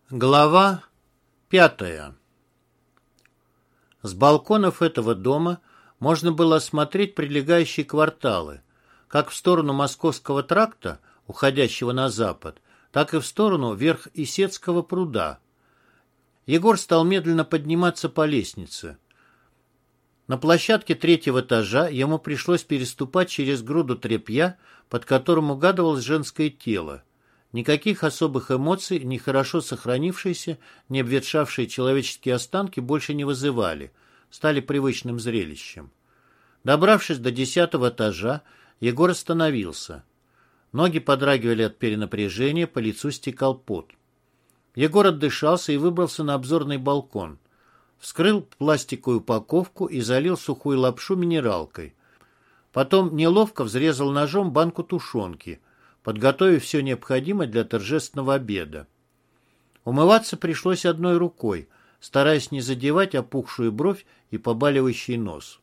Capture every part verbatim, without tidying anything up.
Глава пятая. С балконов этого дома можно было осмотреть прилегающие кварталы, как в сторону Московского тракта, уходящего на запад, так и в сторону Верх-Исетского пруда. Егор стал медленно подниматься по лестнице. На площадке третьего этажа ему пришлось переступать через груду тряпья, под которым угадывалось женское тело. Никаких особых эмоций ни хорошо сохранившиеся, ни обветшавшие человеческие останки больше не вызывали, стали привычным зрелищем. Добравшись до десятого этажа, Егор остановился. Ноги подрагивали от перенапряжения, по лицу стекал пот. Егор отдышался и выбрался на обзорный балкон. Вскрыл пластиковую упаковку и залил сухую лапшу минералкой. Потом неловко взрезал ножом банку тушенки, подготовив все необходимое для торжественного обеда. Умываться пришлось одной рукой, стараясь не задевать опухшую бровь и побаливающий нос.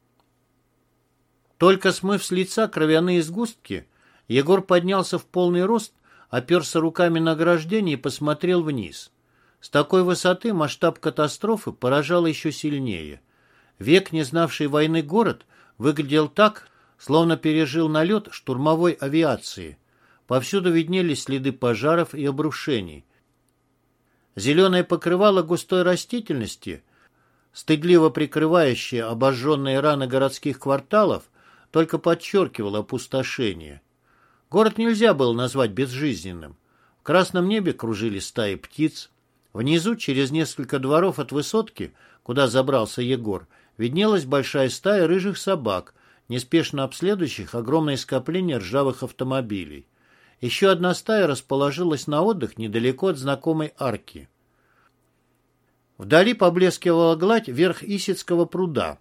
Только смыв с лица кровяные сгустки, Егор поднялся в полный рост, оперся руками на ограждение и посмотрел вниз. С такой высоты масштаб катастрофы поражал еще сильнее. Век не знавший войны город выглядел так, словно пережил налет штурмовой авиации. Повсюду виднелись следы пожаров и обрушений. Зеленое покрывало густой растительности, стыдливо прикрывающее обожженные раны городских кварталов, только подчеркивало опустошение. Город нельзя было назвать безжизненным. В красном небе кружили стаи птиц. Внизу, через несколько дворов от высотки, куда забрался Егор, виднелась большая стая рыжих собак, неспешно обследующих огромное скопление ржавых автомобилей. Еще одна стая расположилась на отдых недалеко от знакомой арки. Вдали поблескивала гладь Верх-Исетского пруда.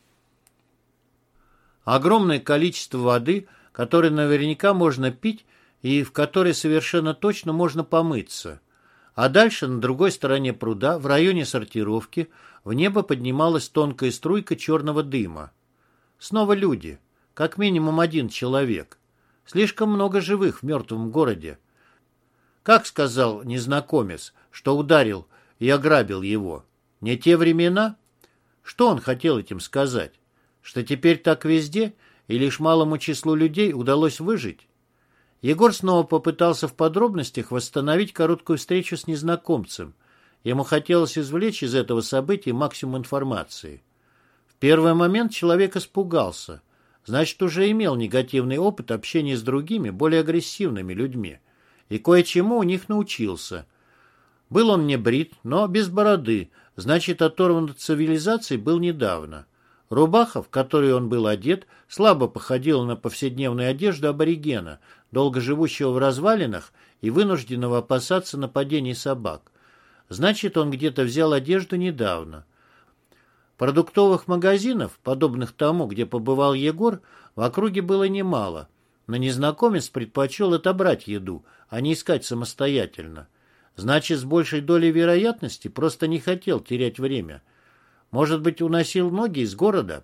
Огромное количество воды, которое наверняка можно пить и в которой совершенно точно можно помыться. А дальше, на другой стороне пруда, в районе сортировки, в небо поднималась тонкая струйка черного дыма. Снова люди. Как минимум один человек. Слишком много живых в мертвом городе. Как сказал незнакомец, что ударил и ограбил его? Не те времена? Что он хотел этим сказать? Что теперь так везде, и лишь малому числу людей удалось выжить? Егор снова попытался в подробностях восстановить короткую встречу с незнакомцем. Ему хотелось извлечь из этого события максимум информации. В первый момент человек испугался. Значит, уже имел негативный опыт общения с другими, более агрессивными людьми. И кое-чему у них научился. Был он не брит, но без бороды, значит, оторван от цивилизации был недавно. Рубаха, в которой он был одет, слабо походила на повседневную одежду аборигена, долго живущего в развалинах и вынужденного опасаться нападений собак. Значит, он где-то взял одежду недавно. Продуктовых магазинов, подобных тому, где побывал Егор, в округе было немало, но незнакомец предпочел отобрать еду, а не искать самостоятельно. Значит, с большей долей вероятности просто не хотел терять время. Может быть, уносил ноги из города?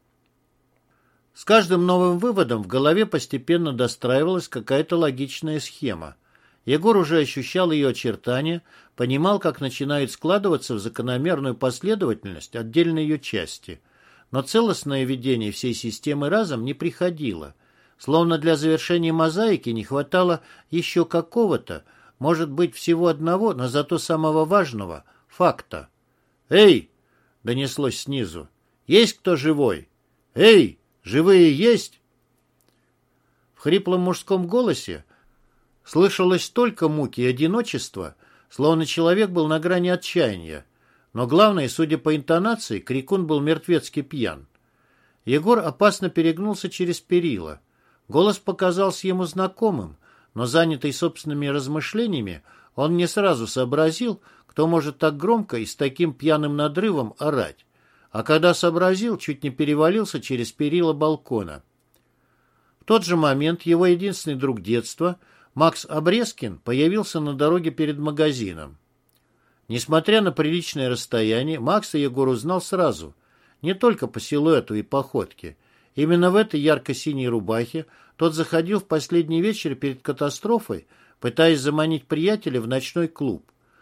С каждым новым выводом в голове постепенно достраивалась какая-то логичная схема. Егор уже ощущал ее очертания, понимал, как начинают складываться в закономерную последовательность отдельные ее части. Но целостное видение всей системы разом не приходило. Словно для завершения мозаики не хватало еще какого-то, может быть, всего одного, но зато самого важного – факта. «Эй!» – донеслось снизу. «Есть кто живой? Эй! Живые есть?» В хриплом мужском голосе слышалось столько муки и одиночества, словно человек был на грани отчаяния. Но главное, судя по интонации, крикун был мертвецки пьян. Егор опасно перегнулся через перила. Голос показался ему знакомым, но, занятый собственными размышлениями, он не сразу сообразил, кто может так громко и с таким пьяным надрывом орать. А когда сообразил, чуть не перевалился через перила балкона. В тот же момент его единственный друг детства, Макс Обрезкин, появился на дороге перед магазином. Несмотря на приличное расстояние, Макса Егор узнал сразу, не только по силуэту и походке. Именно в этой ярко-синей рубахе тот заходил в последний вечер перед катастрофой, пытаясь заманить приятеля в ночной клуб.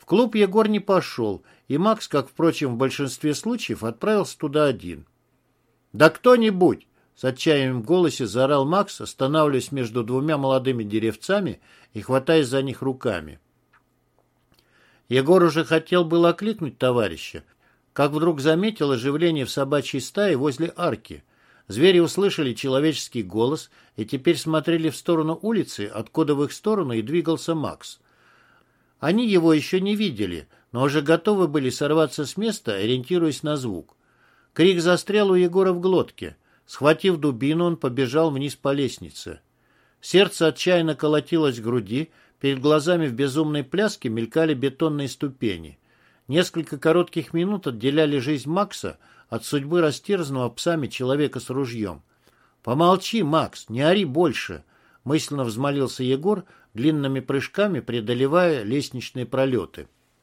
клуб Егор не пошел, и Макс, как, впрочем, в большинстве случаев, отправился туда один. «Да кто-нибудь!» — с отчаянием в голосе заорал Макс, останавливаясь между двумя молодыми деревцами и хватаясь за них руками. Егор уже хотел было окликнуть товарища, как вдруг заметил оживление в собачьей стае возле арки. Звери услышали человеческий голос и теперь смотрели в сторону улицы, откуда в их сторону и двигался Макс. Они его еще не видели, но уже готовы были сорваться с места, ориентируясь на звук. Крик застрял у Егора в глотке. Схватив дубину, он побежал вниз по лестнице. Сердце отчаянно колотилось в груди, перед глазами в безумной пляске мелькали бетонные ступени. Несколько коротких минут отделяли жизнь Макса от судьбы растерзанного псами человека с ружьем. «Помолчи, Макс, не ори больше!» — мысленно взмолился Егор, длинными прыжками преодолевая лестничные пролеты.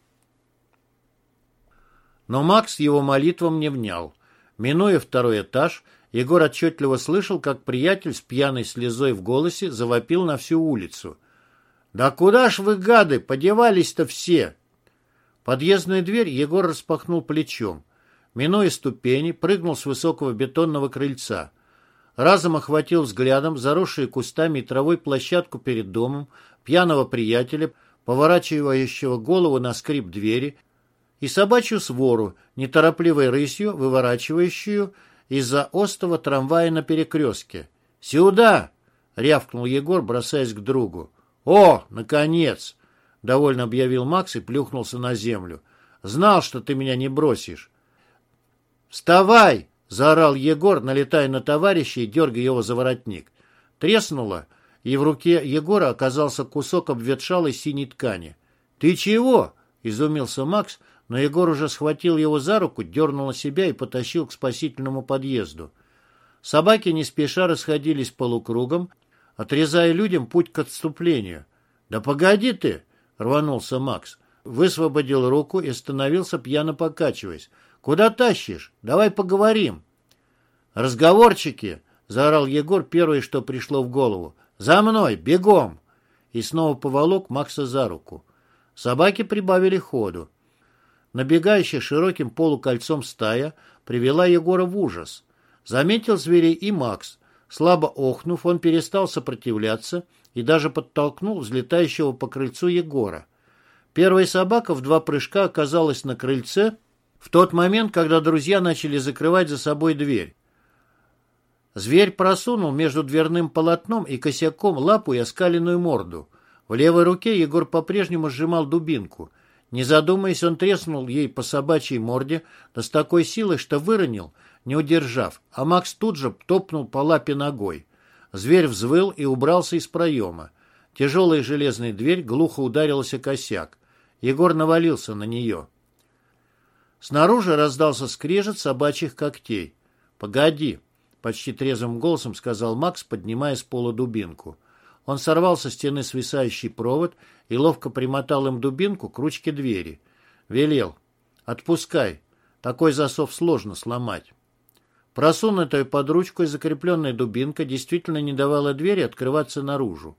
Но Макс его молитвам не внял. Минуя второй этаж, Егор отчетливо слышал, как приятель с пьяной слезой в голосе завопил на всю улицу. «Да куда ж вы, гады, подевались-то все?» Подъездную дверь Егор распахнул плечом. Минуя ступени, прыгнул с высокого бетонного крыльца. Разом охватил взглядом заросшие кустами и травой площадку перед домом, пьяного приятеля, поворачивающего голову на скрип двери, и собачью свору, неторопливой рысью, выворачивающую из-за остова трамвая на перекрестке. «Сюда!» — рявкнул Егор, бросаясь к другу. «О, наконец!» — довольно объявил Макс и плюхнулся на землю. «Знал, что ты меня не бросишь». «Вставай!» — заорал Егор, налетая на товарища и дергая его за воротник. Треснуло, и в руке Егора оказался кусок обветшалой синей ткани. «Ты чего?» — изумился Макс, но Егор уже схватил его за руку, дернул на себя и потащил к спасительному подъезду. Собаки не спеша расходились полукругом, отрезая людям путь к отступлению. «Да погоди ты!» — рванулся Макс. Высвободил руку и остановился, пьяно покачиваясь. «Куда тащишь? Давай поговорим!» «Разговорчики!» — заорал Егор первое, что пришло в голову. «За мной! Бегом!» И снова поволок Макса за руку. Собаки прибавили ходу. Набегающая широким полукольцом стая привела Егора в ужас. Заметил зверей и Макс. Слабо охнув, он перестал сопротивляться и даже подтолкнул взлетающего по крыльцу Егора. Первая собака в два прыжка оказалась на крыльце в тот момент, когда друзья начали закрывать за собой дверь. Зверь просунул между дверным полотном и косяком лапу и оскаленную морду. В левой руке Егор по-прежнему сжимал дубинку. Не задумываясь, он треснул ей по собачьей морде, да с такой силой, что выронил, не удержав, а Макс тут же топнул по лапе ногой. Зверь взвыл и убрался из проема. Тяжелая железная дверь глухо ударилась о косяк. Егор навалился на нее. Снаружи раздался скрежет собачьих когтей. «Погоди!» — почти трезвым голосом сказал Макс, поднимая с пола дубинку. Он сорвал со стены свисающий провод и ловко примотал им дубинку к ручке двери. Велел: «Отпускай. Такой засов сложно сломать». Просунутая под ручку и закрепленная дубинка действительно не давала двери открываться наружу.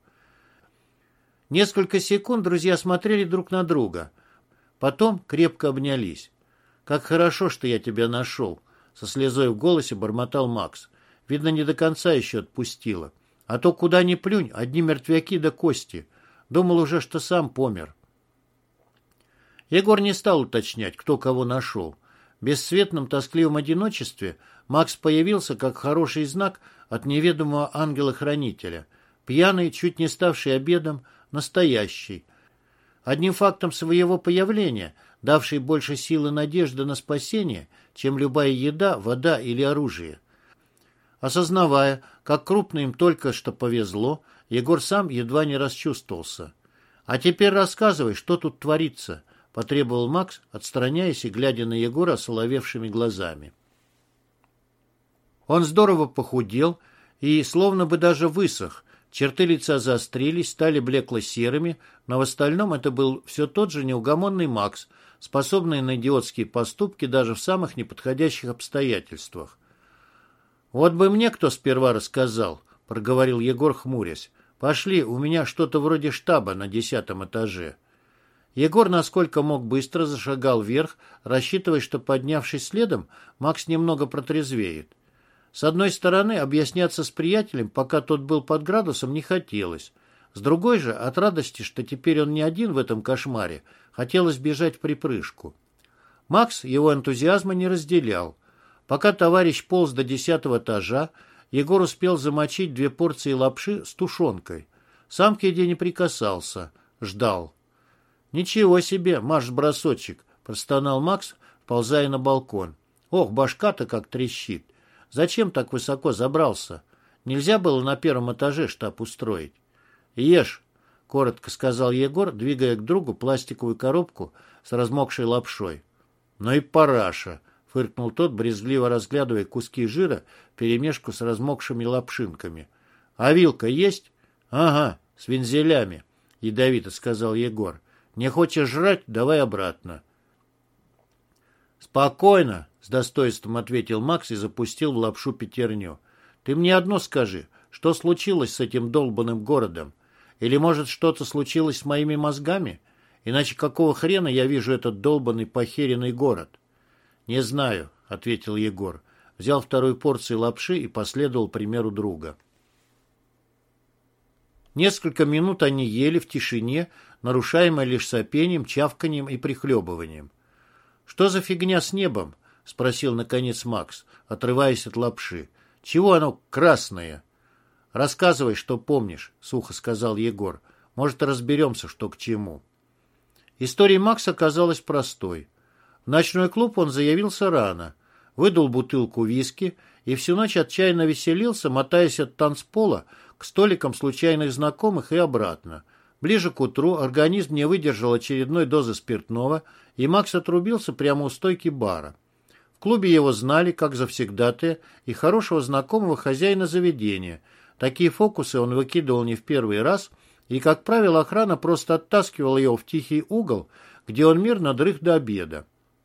Несколько секунд друзья смотрели друг на друга. Потом крепко обнялись. «Как хорошо, что я тебя нашел», — со слезой в голосе бормотал Макс. «Видно, не до конца еще отпустила. А то куда ни плюнь, одни мертвяки да кости. Думал уже, что сам помер». Егор не стал уточнять, кто кого нашел. В бесцветном тоскливом одиночестве Макс появился как хороший знак от неведомого ангела-хранителя. Пьяный, чуть не ставший обедом, настоящий. Одним фактом своего появления, давший больше силы надежды на спасение, чем любая еда, вода или оружие. Осознавая, как крупно им только что повезло, Егор сам едва не расчувствовался. «А теперь рассказывай, что тут творится», — потребовал Макс, отстраняясь и глядя на Егора осоловевшими глазами. Он здорово похудел и словно бы даже высох. Черты лица заострились, стали блекло-серыми, но в остальном это был все тот же неугомонный Макс, способный на идиотские поступки даже в самых неподходящих обстоятельствах. «Вот бы мне кто сперва рассказал», — проговорил Егор, хмурясь. «Пошли, у меня что-то вроде штаба на десятом этаже». Егор, насколько мог, быстро зашагал вверх, рассчитывая, что, поднявшись следом, Макс немного протрезвеет. С одной стороны, объясняться с приятелем, пока тот был под градусом, не хотелось. С другой же, от радости, что теперь он не один в этом кошмаре, хотелось бежать в припрыжку. Макс его энтузиазма не разделял. Пока товарищ полз до десятого этажа, Егор успел замочить две порции лапши с тушенкой. Сам к еде не прикасался, ждал. «Ничего себе, марш-бросочек!» — простонал Макс, вползая на балкон. «Ох, башка-то как трещит! Зачем так высоко забрался? Нельзя было на первом этаже штаб устроить?» «Ешь!» — коротко сказал Егор, двигая к другу пластиковую коробку с размокшей лапшой. «Ну и параша!» — фыркнул тот, брезгливо разглядывая куски жира вперемешку с размокшими лапшинками. «А вилка есть?» «Ага, с вензелями», — ядовито сказал Егор. «Не хочешь жрать? Давай обратно». «Спокойно», — с достоинством ответил Макс и запустил в лапшу пятерню. «Ты мне одно скажи, что случилось с этим долбанным городом? Или, может, что-то случилось с моими мозгами? Иначе какого хрена я вижу этот долбанный похеренный город?» «Не знаю», — ответил Егор. Взял вторую порцию лапши и последовал примеру друга. Несколько минут они ели в тишине, нарушаемой лишь сопением, чавканием и прихлебыванием. «Что за фигня с небом?» — спросил, наконец, Макс, отрываясь от лапши. «Чего оно красное?» «Рассказывай, что помнишь», — сухо сказал Егор. «Может, разберемся, что к чему». История Макса оказалась простой. В ночной клуб он заявился рано, выдал бутылку виски и всю ночь отчаянно веселился, мотаясь от танцпола к столикам случайных знакомых и обратно. Ближе к утру организм не выдержал очередной дозы спиртного, и Макс отрубился прямо у стойки бара. В клубе его знали как завсегдатая и хорошего знакомого хозяина заведения. Такие фокусы он выкидывал не в первый раз, и, как правило, охрана просто оттаскивала его в тихий угол, где он мирно дрых до обеда.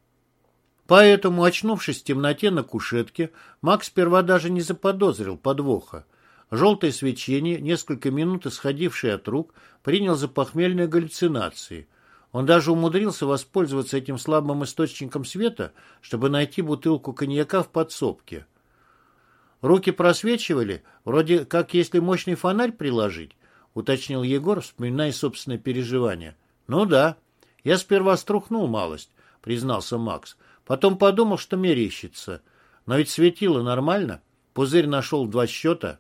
Поэтому, очнувшись в темноте на кушетке, Макс сперва даже не заподозрил подвоха. Желтое свечение, несколько минут исходившее от рук, принял за похмельные галлюцинации. Он даже умудрился воспользоваться этим слабым источником света, чтобы найти бутылку коньяка в подсобке. «Руки просвечивали, вроде как если мощный фонарь приложить», — уточнил Егор, вспоминая собственные переживания. «Ну да, я сперва струхнул малость», — признался Макс. «Потом подумал, что мерещится. Но ведь светило нормально. Пузырь нашел в два счета».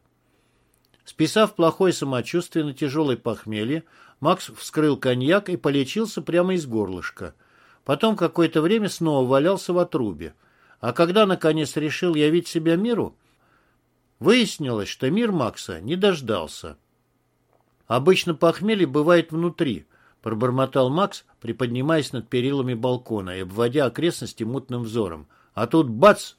Списав плохое самочувствие на тяжелое похмелье, Макс вскрыл коньяк и полечился прямо из горлышка. Потом какое-то время снова валялся в отрубе. А когда, наконец, решил явить себя миру, выяснилось, что мир Макса не дождался. «Обычно похмелье бывает внутри», — пробормотал Макс, приподнимаясь над перилами балкона и обводя окрестности мутным взором. «А тут бац!»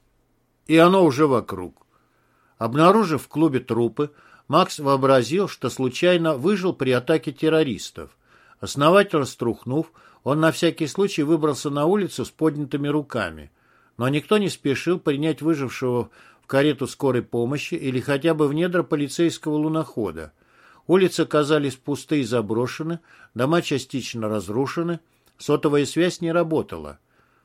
И оно уже вокруг. Обнаружив в клубе трупы, Макс вообразил, что случайно выжил при атаке террористов. Основательно струхнув, он на всякий случай выбрался на улицу с поднятыми руками. Но никто не спешил принять выжившего в карету скорой помощи или хотя бы в недра полицейского лунохода. Улицы казались пусты и заброшены, дома частично разрушены, сотовая связь не работала.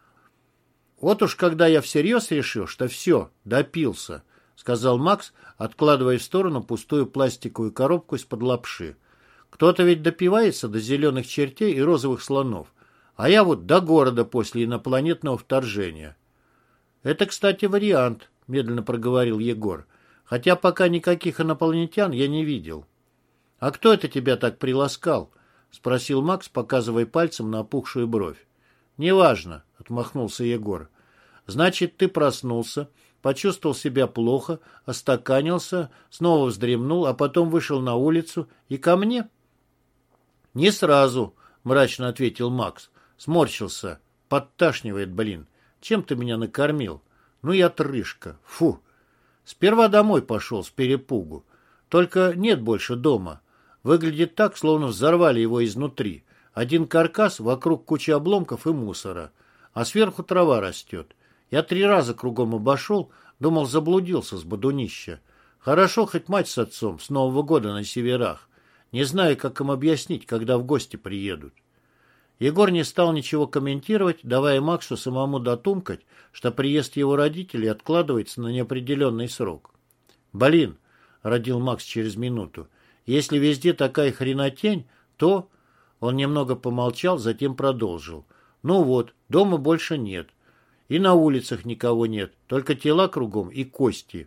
«Вот уж когда я всерьез решил, что все, допился», — сказал Макс, откладывая в сторону пустую пластиковую коробку из-под лапши. «Кто-то ведь допивается до зеленых чертей и розовых слонов, а я вот до города после инопланетного вторжения». «Это, кстати, вариант», — медленно проговорил Егор, «хотя пока никаких инопланетян я не видел». «А кто это тебя так приласкал?» — спросил Макс, показывая пальцем на опухшую бровь. «Неважно», — отмахнулся Егор. «Значит, ты проснулся, почувствовал себя плохо, остаканился, снова вздремнул, а потом вышел на улицу и ко мне?» «Не сразу», — мрачно ответил Макс. Сморщился. «Подташнивает, блин. Чем ты меня накормил? Ну и отрыжка. Фу. Сперва домой пошел с перепугу. Только нет больше дома. Выглядит так, словно взорвали его изнутри. Один каркас, вокруг куча обломков и мусора. А сверху трава растет. Я три раза кругом обошел, думал, заблудился с бодунища. Хорошо, хоть мать с отцом с Нового года на северах. Не знаю, как им объяснить, когда в гости приедут». Егор не стал ничего комментировать, давая Максу самому дотумкать, что приезд его родителей откладывается на неопределенный срок. «Блин», — родил Макс через минуту, — «если везде такая хренотень, то...» Он немного помолчал, затем продолжил. «Ну вот, дома больше нет. И на улицах никого нет, только тела кругом и кости.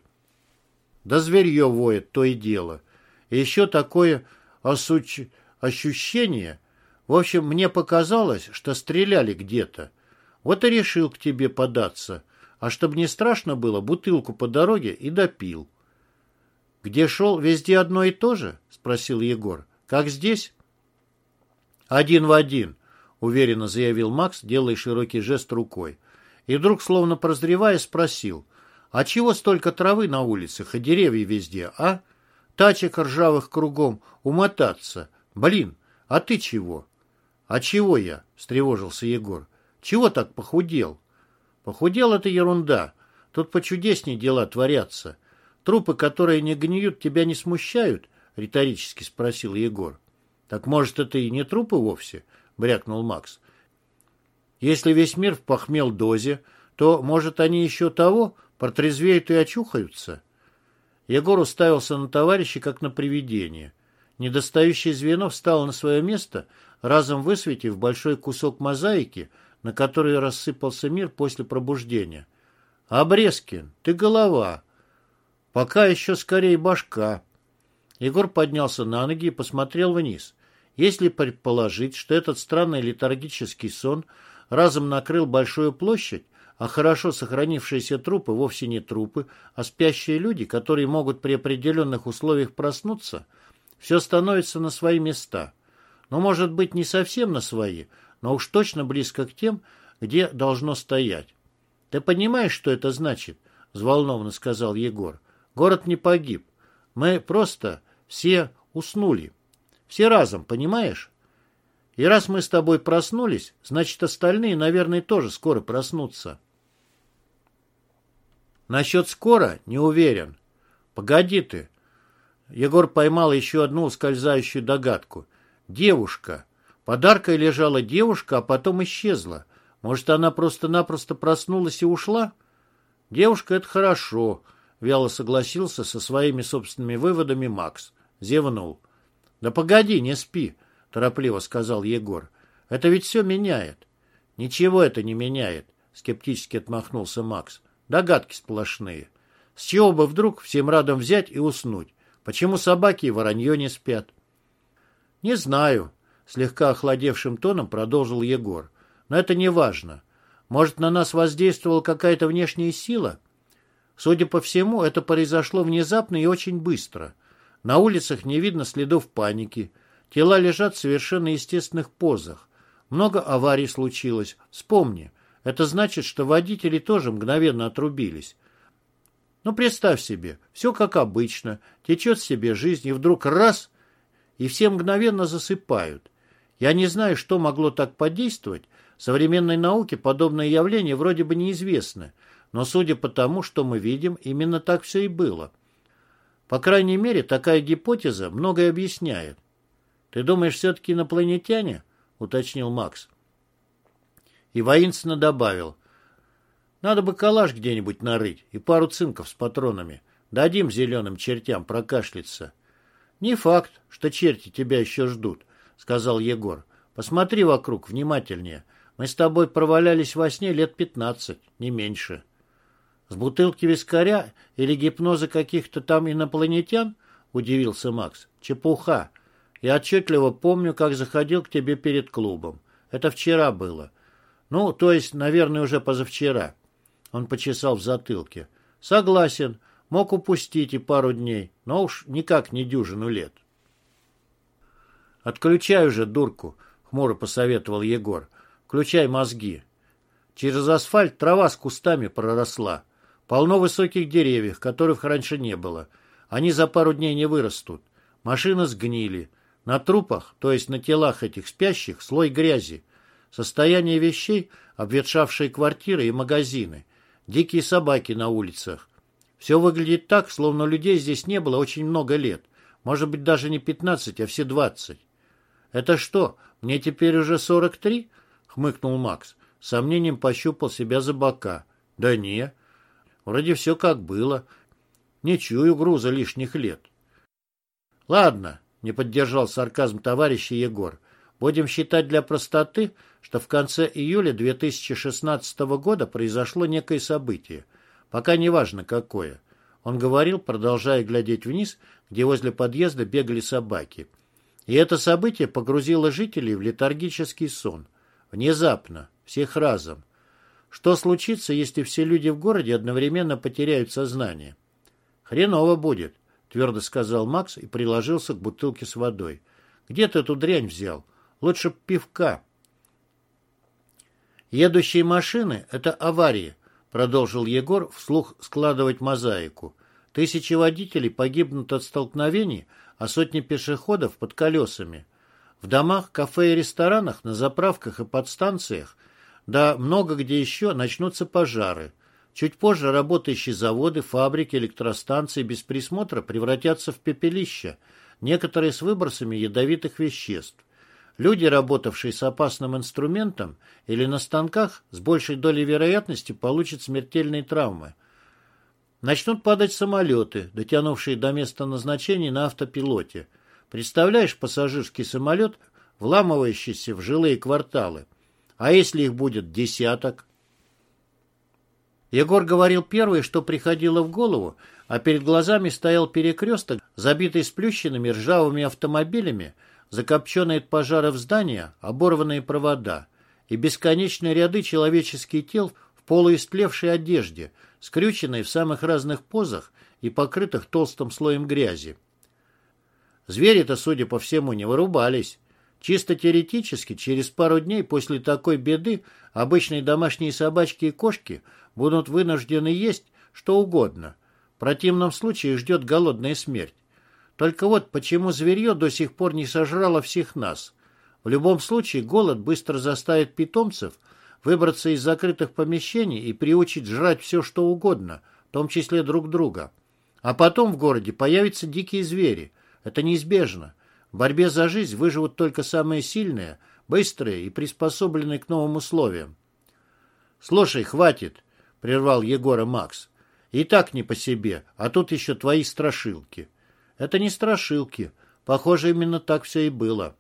Да зверье воет, то и дело. И еще такое осуч... ощущение... В общем, мне показалось, что стреляли где-то. Вот и решил к тебе податься. А чтобы не страшно было, бутылку по дороге и допил». «Где шел, везде одно и то же?» — спросил Егор. «Как здесь?» «Один в один», — уверенно заявил Макс, делая широкий жест рукой. И вдруг, словно прозревая, спросил: «А чего столько травы на улицах и деревья везде, а? Тачек ржавых кругом, умотаться. Блин, а ты чего?» «А чего я?» — встревожился Егор. «Чего так похудел?» «Похудел — это ерунда. Тут почудеснее дела творятся. Трупы, которые не гниют, тебя не смущают?» — риторически спросил Егор. «Так, может, это и не трупы вовсе?» — брякнул Макс. «Если весь мир в похмел-дозе, то, может, они еще того протрезвеют и очухаются?» Егор уставился на товарища, как на привидение. Недостающее звено встало на свое место, разом высветив большой кусок мозаики, на который рассыпался мир после пробуждения. «Обрезкин, ты голова. Пока еще скорее башка». Егор поднялся на ноги и посмотрел вниз. Если предположить, что этот странный летаргический сон разом накрыл большую площадь, а хорошо сохранившиеся трупы вовсе не трупы, а спящие люди, которые могут при определенных условиях проснуться, все становится на свои места. Но, может быть, не совсем на свои, но уж точно близко к тем, где должно стоять. «Ты понимаешь, что это значит?» — взволнованно сказал Егор. «Город не погиб. Мы просто все уснули. Все разом, понимаешь? И раз мы с тобой проснулись, значит, остальные, наверное, тоже скоро проснутся». «Насчет скоро не уверен. Погоди ты». Егор поймал еще одну ускользающую догадку. «Девушка. Подаркой лежала девушка, а потом исчезла. Может, она просто-напросто проснулась и ушла?» «Девушка — это хорошо», — вяло согласился со своими собственными выводами Макс. Зевнул. «Да погоди, не спи», — торопливо сказал Егор. «Это ведь все меняет». «Ничего это не меняет», — скептически отмахнулся Макс. «Догадки сплошные. С чего бы вдруг всем радом взять и уснуть? Почему собаки и воронье не спят?» «Не знаю», — слегка охладевшим тоном продолжил Егор. «Но это не важно. Может, на нас воздействовала какая-то внешняя сила? Судя по всему, это произошло внезапно и очень быстро. На улицах не видно следов паники. Тела лежат в совершенно естественных позах. Много аварий случилось. Вспомни, это значит, что водители тоже мгновенно отрубились. Ну, представь себе, все как обычно, течет себе жизнь, и вдруг раз, и все мгновенно засыпают. Я не знаю, что могло так подействовать. Современной науке подобное явление вроде бы неизвестно, но судя по тому, что мы видим, именно так все и было. По крайней мере, такая гипотеза многое объясняет. «Ты думаешь, все-таки инопланетяне?» — уточнил Макс. И воинственно добавил: «Надо бы калаш где-нибудь нарыть и пару цинков с патронами. Дадим зеленым чертям прокашляться». «Не факт, что черти тебя еще ждут», — сказал Егор. «Посмотри вокруг внимательнее. Мы с тобой провалялись во сне лет пятнадцать, не меньше». «С бутылки вискаря или гипноза каких-то там инопланетян?» — удивился Макс. «Чепуха. Я отчетливо помню, как заходил к тебе перед клубом. Это вчера было. Ну, то есть, наверное, уже позавчера». Он почесал в затылке. «Согласен. Мог упустить и пару дней, но уж никак не дюжину лет». «Отключай уже дурку», — хмуро посоветовал Егор. «Включай мозги. Через асфальт трава с кустами проросла. Полно высоких деревьев, которых раньше не было. Они за пару дней не вырастут. Машины сгнили. На трупах, то есть на телах этих спящих, слой грязи. Состояние вещей, обветшавшие квартиры и магазины. Дикие собаки на улицах. Все выглядит так, словно людей здесь не было очень много лет. Может быть, даже не пятнадцать, а все двадцать. Это что, мне теперь уже сорок три? Хмыкнул Макс. С сомнением пощупал себя за бока. Да не, вроде все как было. Не чую груза лишних лет. Ладно, не поддержал сарказм товарища Егор. Будем считать для простоты, что в конце июля две тысячи шестнадцатого года произошло некое событие. Пока не важно какое. Он говорил, продолжая глядеть вниз, где возле подъезда бегали собаки. И это событие погрузило жителей в летаргический сон. Внезапно, всех разом. Что случится, если все люди в городе одновременно потеряют сознание? Хреново будет, твердо сказал Макс и приложился к бутылке с водой. Где ты эту дрянь взял? Лучше б пивка. Едущие машины — это аварии, продолжил Егор вслух складывать мозаику. Тысячи водителей погибнут от столкновений, а сотни пешеходов под колесами. В домах, кафе и ресторанах, на заправках и подстанциях, да много где еще начнутся пожары. Чуть позже работающие заводы, фабрики, электростанции без присмотра превратятся в пепелища, некоторые с выбросами ядовитых веществ. Люди, работавшие с опасным инструментом или на станках, с большей долей вероятности получат смертельные травмы. Начнут падать самолеты, дотянувшие до места назначения на автопилоте. Представляешь пассажирский самолет, вламывающийся в жилые кварталы? А если их будет десяток? Егор говорил первое, что приходило в голову, а перед глазами стоял перекресток, забитый сплющенными ржавыми автомобилями, закопченные от пожаров здания, оборванные провода и бесконечные ряды человеческих тел в полуистлевшей одежде, скрюченные в самых разных позах и покрытых толстым слоем грязи. Звери-то, судя по всему, не вырубались. Чисто теоретически, через пару дней после такой беды обычные домашние собачки и кошки будут вынуждены есть что угодно. В противном случае ждет голодная смерть. Только вот почему зверье до сих пор не сожрало всех нас. В любом случае голод быстро заставит питомцев выбраться из закрытых помещений и приучить жрать все, что угодно, в том числе друг друга. А потом в городе появятся дикие звери. Это неизбежно. В борьбе за жизнь выживут только самые сильные, быстрые и приспособленные к новым условиям. «Слушай, хватит», — прервал Егора Макс. «И так не по себе, а тут еще твои страшилки». «Это не страшилки. Похоже, именно так все и было».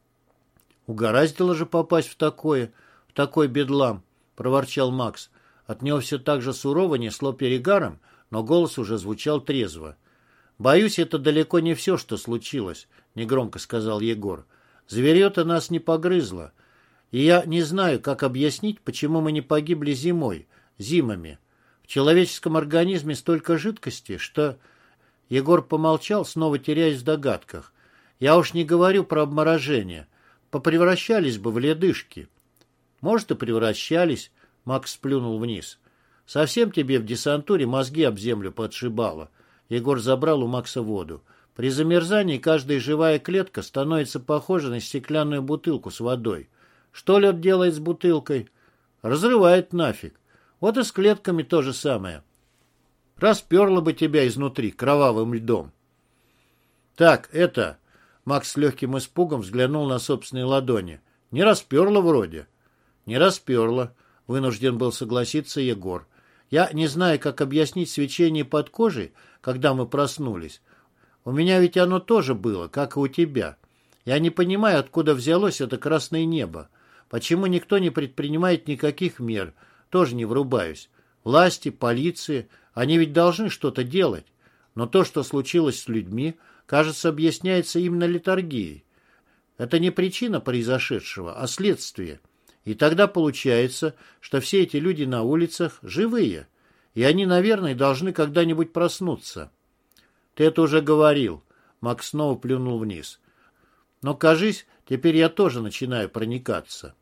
«Угораздило же попасть в такое, в такой бедлам», — проворчал Макс. От него все так же сурово несло перегаром, но голос уже звучал трезво. «Боюсь, это далеко не все, что случилось», — негромко сказал Егор. «Зверье-то нас не погрызло. И я не знаю, как объяснить, почему мы не погибли зимой, зимами. В человеческом организме столько жидкости, что...» Егор помолчал, снова теряясь в догадках. «Я уж не говорю про обморожение. Попревращались бы в ледышки». «Может, и превращались», — Макс сплюнул вниз. «Совсем тебе в десантуре мозги об землю подшибало». Егор забрал у Макса воду. «При замерзании каждая живая клетка становится похожа на стеклянную бутылку с водой. Что лед делает с бутылкой? Разрывает нафиг. Вот и с клетками то же самое. Расперло бы тебя изнутри кровавым льдом». «Так, это...» Макс с легким испугом взглянул на собственные ладони. «Не расперло вроде». «Не расперло», — вынужден был согласиться Егор. «Я не знаю, как объяснить свечение под кожей, когда мы проснулись. У меня ведь оно тоже было, как и у тебя. Я не понимаю, откуда взялось это красное небо. Почему никто не предпринимает никаких мер? Тоже не врубаюсь. Власти, полиции, они ведь должны что-то делать. Но то, что случилось с людьми, кажется, объясняется именно летаргией. Это не причина произошедшего, а следствие. И тогда получается, что все эти люди на улицах живые, и они, наверное, должны когда-нибудь проснуться». «Ты это уже говорил», — Макс снова плюнул вниз. «Но, кажись, теперь я тоже начинаю проникаться».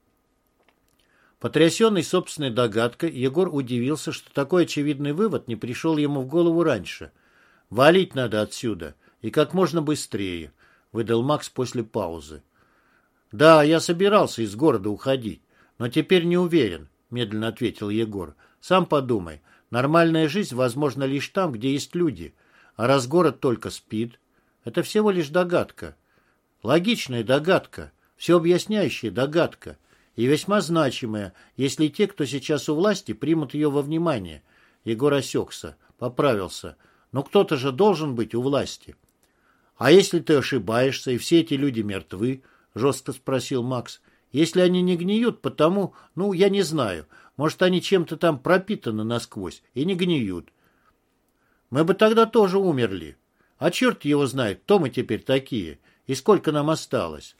Потрясенный собственной догадкой, Егор удивился, что такой очевидный вывод не пришел ему в голову раньше. «Валить надо отсюда, и как можно быстрее», — выдал Макс после паузы. «Да, я собирался из города уходить, но теперь не уверен», — медленно ответил Егор. «Сам подумай, нормальная жизнь возможна лишь там, где есть люди, а раз город только спит, это всего лишь догадка». «Логичная догадка», Все объясняющая догадка. И весьма значимая, если те, кто сейчас у власти, примут ее во внимание. Егор осекся, поправился. Но кто-то же должен быть у власти. А если ты ошибаешься, и все эти люди мертвы? Жестко спросил Макс. Если они не гниют, потому, ну, я не знаю. Может, они чем-то там пропитаны насквозь и не гниют. Мы бы тогда тоже умерли. А черт его знает, кто мы теперь такие, и сколько нам осталось.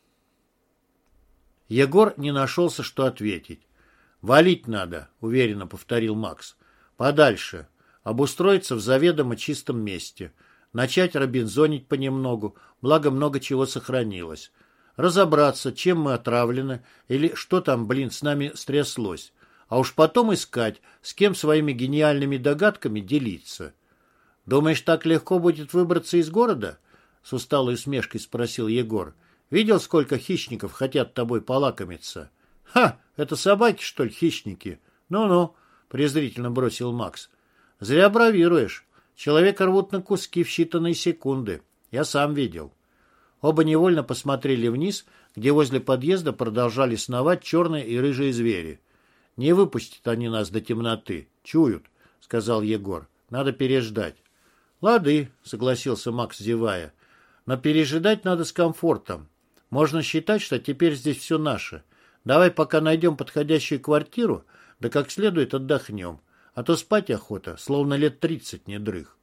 Егор не нашелся, что ответить. «Валить надо», — уверенно повторил Макс. «Подальше. Обустроиться в заведомо чистом месте. Начать робинзонить понемногу, благо много чего сохранилось. Разобраться, чем мы отравлены, или что там, блин, с нами стряслось. А уж потом искать, с кем своими гениальными догадками делиться». «Думаешь, так легко будет выбраться из города?» — с усталой усмешкой спросил Егор. «Видел, сколько хищников хотят тобой полакомиться?» «Ха! Это собаки, что ли, хищники?» «Ну-ну», — презрительно бросил Макс. «Зря бравируешь. Человека рвут на куски в считанные секунды. Я сам видел». Оба невольно посмотрели вниз, где возле подъезда продолжали сновать черные и рыжие звери. «Не выпустят они нас до темноты. Чуют», — сказал Егор. «Надо переждать». «Лады», — согласился Макс, зевая. «Но пережидать надо с комфортом. Можно считать, что теперь здесь все наше. Давай пока найдем подходящую квартиру, да как следует отдохнем. А то спать охота, словно лет тридцать не дрых».